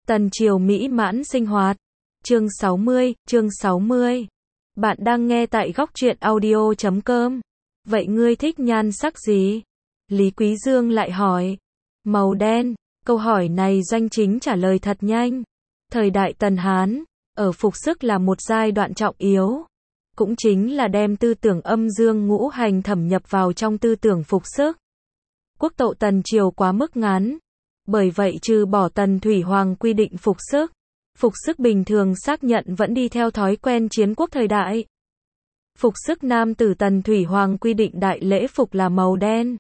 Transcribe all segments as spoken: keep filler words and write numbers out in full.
Tần triều mỹ mãn sinh hoạt. Chương sáu mươi, chương sáu mươi. Bạn đang nghe tại góc truyện audio chấm com. Vậy ngươi thích nhan sắc gì? Lý Quý Dương lại hỏi. Màu đen. Câu hỏi này Doanh Chính trả lời thật nhanh. Thời đại Tần Hán, ở phục sức là một giai đoạn trọng yếu. Cũng chính là đem tư tưởng âm dương ngũ hành thẩm nhập vào trong tư tưởng phục sức. Quốc tộ Tần triều quá mức ngắn. Bởi vậy trừ bỏ Tần Thủy Hoàng quy định phục sức, phục sức bình thường xác nhận vẫn đi theo thói quen chiến quốc thời đại. Phục sức nam tử Tần Thủy Hoàng quy định đại lễ phục là màu đen,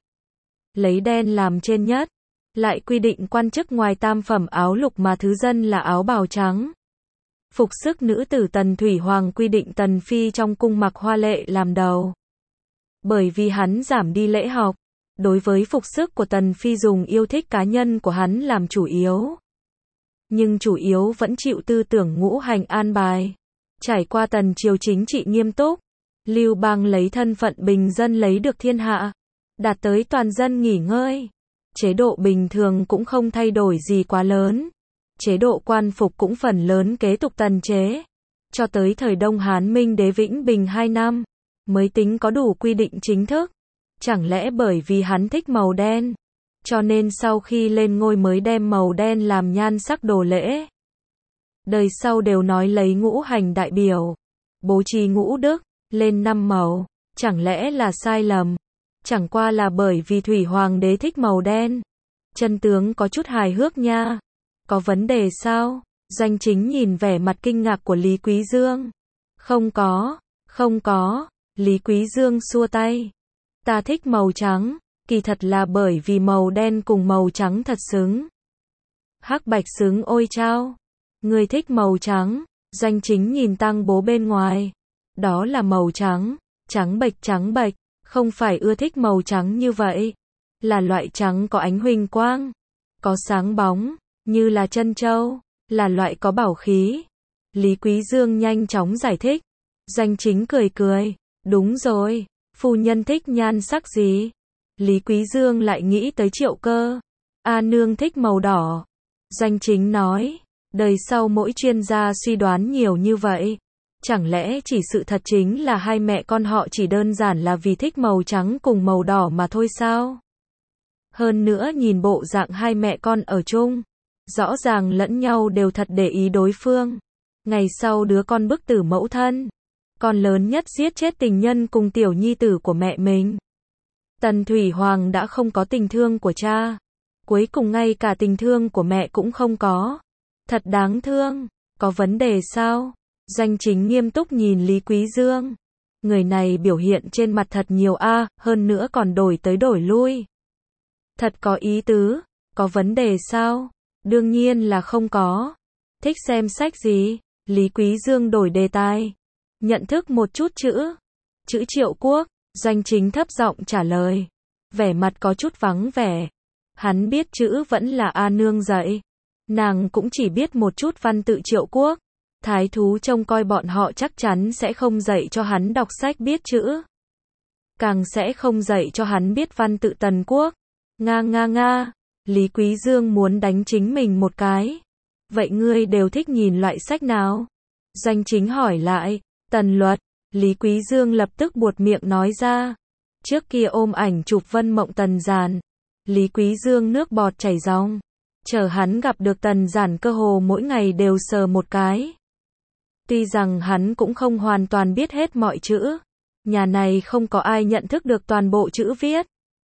lấy đen làm trên nhất, lại quy định quan chức ngoài tam phẩm áo lục mà thứ dân là áo bào trắng. Phục sức nữ tử Tần Thủy Hoàng quy định Tần Phi trong cung mặc hoa lệ làm đầu. Bởi vì hắn giảm đi lễ học, đối với phục sức của Tần Phi dùng yêu thích cá nhân của hắn làm chủ yếu. Nhưng chủ yếu vẫn chịu tư tưởng ngũ hành an bài. Trải qua Tần triều chính trị nghiêm túc, Lưu Bang lấy thân phận bình dân lấy được thiên hạ, đạt tới toàn dân nghỉ ngơi. Chế độ bình thường cũng không thay đổi gì quá lớn. Chế độ quan phục cũng phần lớn kế tục Tần chế. Cho tới thời Đông Hán Minh Đế Vĩnh Bình hai năm, mới tính có đủ quy định chính thức. Chẳng lẽ bởi vì hắn thích màu đen, cho nên sau khi lên ngôi mới đem màu đen làm nhan sắc đồ lễ? Đời sau đều nói lấy ngũ hành đại biểu, bố trì ngũ đức, lên năm màu, chẳng lẽ là sai lầm? Chẳng qua là bởi vì Thủy Hoàng đế thích màu đen. Chân tướng có chút hài hước nha. Có vấn đề sao? Doanh Chính nhìn vẻ mặt kinh ngạc của Lý Quý Dương. Không có, không có. Lý Quý Dương xua tay. Ta thích màu trắng, kỳ thật là bởi vì màu đen cùng màu trắng thật xứng. Hắc bạch xứng ôi chao. Ngươi thích màu trắng. Doanh Chính nhìn Tăng Bố bên ngoài. Đó là màu trắng, trắng bệch trắng bệch, không phải ưa thích màu trắng như vậy. Là loại trắng có ánh huỳnh quang, có sáng bóng, như là trân châu, là loại có bảo khí. Lý Quý Dương nhanh chóng giải thích. Doanh Chính cười cười, đúng rồi. Phu nhân thích nhan sắc gì? Lý Quý Dương lại nghĩ tới Triệu Cơ. A nương thích màu đỏ. Doanh Chính nói, đời sau mỗi chuyên gia suy đoán nhiều như vậy. Chẳng lẽ chỉ sự thật chính là hai mẹ con họ chỉ đơn giản là vì thích màu trắng cùng màu đỏ mà thôi sao? Hơn nữa nhìn bộ dạng hai mẹ con ở chung, rõ ràng lẫn nhau đều thật để ý đối phương. Ngày sau đứa con bức tử mẫu thân, con lớn nhất giết chết tình nhân cùng tiểu nhi tử của mẹ mình. Tần Thủy Hoàng đã không có tình thương của cha, cuối cùng ngay cả tình thương của mẹ cũng không có. Thật đáng thương. Có vấn đề sao? Doanh Chính nghiêm túc nhìn Lý Quý Dương. Người này biểu hiện trên mặt thật nhiều a, hơn nữa còn đổi tới đổi lui. Thật có ý tứ. Có vấn đề sao? Đương nhiên là không có. Thích xem sách gì? Lý Quý Dương đổi đề tài. Nhận thức một chút chữ. Chữ Triệu Quốc. Doanh Chính thấp giọng trả lời. Vẻ mặt có chút vắng vẻ. Hắn biết chữ vẫn là A nương dạy. Nàng cũng chỉ biết một chút văn tự Triệu Quốc. Thái thú trông coi bọn họ chắc chắn sẽ không dạy cho hắn đọc sách biết chữ. Càng sẽ không dạy cho hắn biết văn tự Tần Quốc. Nga nga nga. Lý Quý Dương muốn đánh chính mình một cái. Vậy ngươi đều thích nhìn loại sách nào? Doanh Chính hỏi lại. Tần luật. Lý Quý Dương lập tức buột miệng nói ra. Trước kia ôm ảnh chụp Vân Mộng Tần Giản. Lý Quý Dương nước bọt chảy ròng. Chờ hắn gặp được Tần Giản cơ hồ mỗi ngày đều sờ một cái. Tuy rằng hắn cũng không hoàn toàn biết hết mọi chữ. Nhà này không có ai nhận thức được toàn bộ chữ viết.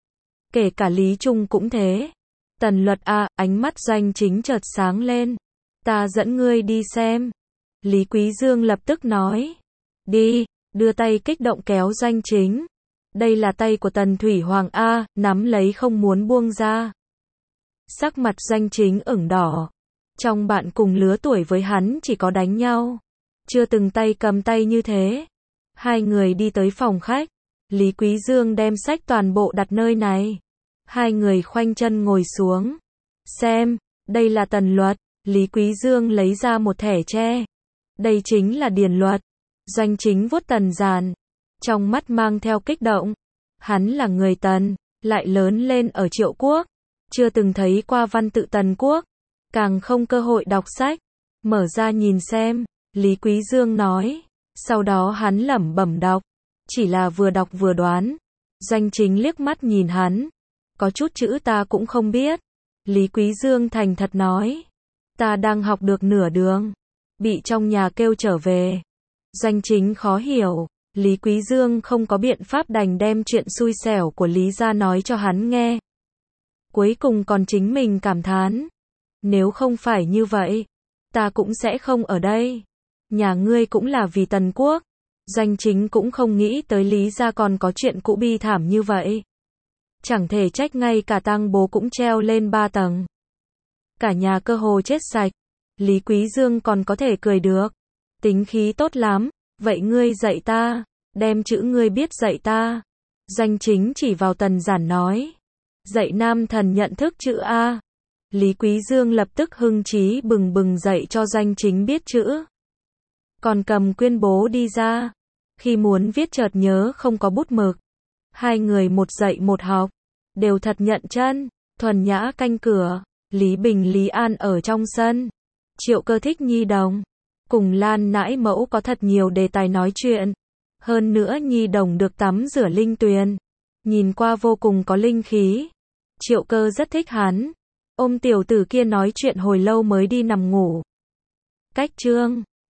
Kể cả Lý Trung cũng thế. Tần luật a, ánh mắt Doanh Chính chợt sáng lên. Ta dẫn ngươi đi xem. Lý Quý Dương lập tức nói. Đi, đưa tay kích động kéo Doanh Chính. Đây là tay của Tần Thủy Hoàng a, nắm lấy không muốn buông ra. Sắc mặt Doanh Chính ửng đỏ. Trong bạn cùng lứa tuổi với hắn chỉ có đánh nhau. Chưa từng tay cầm tay như thế. Hai người đi tới phòng khách. Lý Quý Dương đem sách toàn bộ đặt nơi này. Hai người khoanh chân ngồi xuống. Xem, đây là Tần luật. Lý Quý Dương lấy ra một thẻ tre. Đây chính là điển luật. Doanh Chính vuốt Tần Giản. Trong mắt mang theo kích động. Hắn là người Tần, lại lớn lên ở Triệu Quốc. Chưa từng thấy qua văn tự Tần Quốc. càng không cơ hội đọc sách. Mở ra nhìn xem, Lý Quý Dương nói. Sau đó hắn lẩm bẩm đọc. Chỉ là vừa đọc vừa đoán. Doanh Chính liếc mắt nhìn hắn. Có chút chữ ta cũng không biết. Lý Quý Dương thành thật nói. Ta đang học được nửa đường. Bị trong nhà kêu trở về. Doanh Chính khó hiểu. Lý Quý Dương không có biện pháp đành đem chuyện xui xẻo của Lý gia nói cho hắn nghe. Cuối cùng còn chính mình cảm thán. Nếu không phải như vậy, ta cũng sẽ không ở đây. Nhà ngươi cũng là vì Tần Quốc. Doanh Chính cũng không nghĩ tới Lý gia còn có chuyện cũ bi thảm như vậy. Chẳng thể trách ngay cả tang bố cũng treo lên ba tầng. Cả nhà cơ hồ chết sạch. Lý Quý Dương còn có thể cười được. Tính khí tốt lắm. Vậy ngươi dạy ta. Đem chữ ngươi biết dạy ta. Doanh Chính chỉ vào Tần Giản nói. Dạy nam thần nhận thức chữ A. Lý Quý Dương lập tức hưng trí bừng bừng dạy cho Doanh Chính biết chữ. Còn cầm quyên bố đi ra. Khi muốn viết chợt nhớ không có bút mực. Hai người một dạy một học. Đều thật nhận chân. Thuần nhã canh cửa. Lý Bình Lý An ở trong sân. Triệu Cơ thích Nhi Đồng. Cùng Lan nãi mẫu có thật nhiều đề tài nói chuyện. Hơn nữa Nhi Đồng được tắm rửa linh tuyền. Nhìn qua vô cùng có linh khí. Triệu Cơ rất thích hắn. Ôm tiểu tử kia nói chuyện hồi lâu mới đi nằm ngủ. Cách chương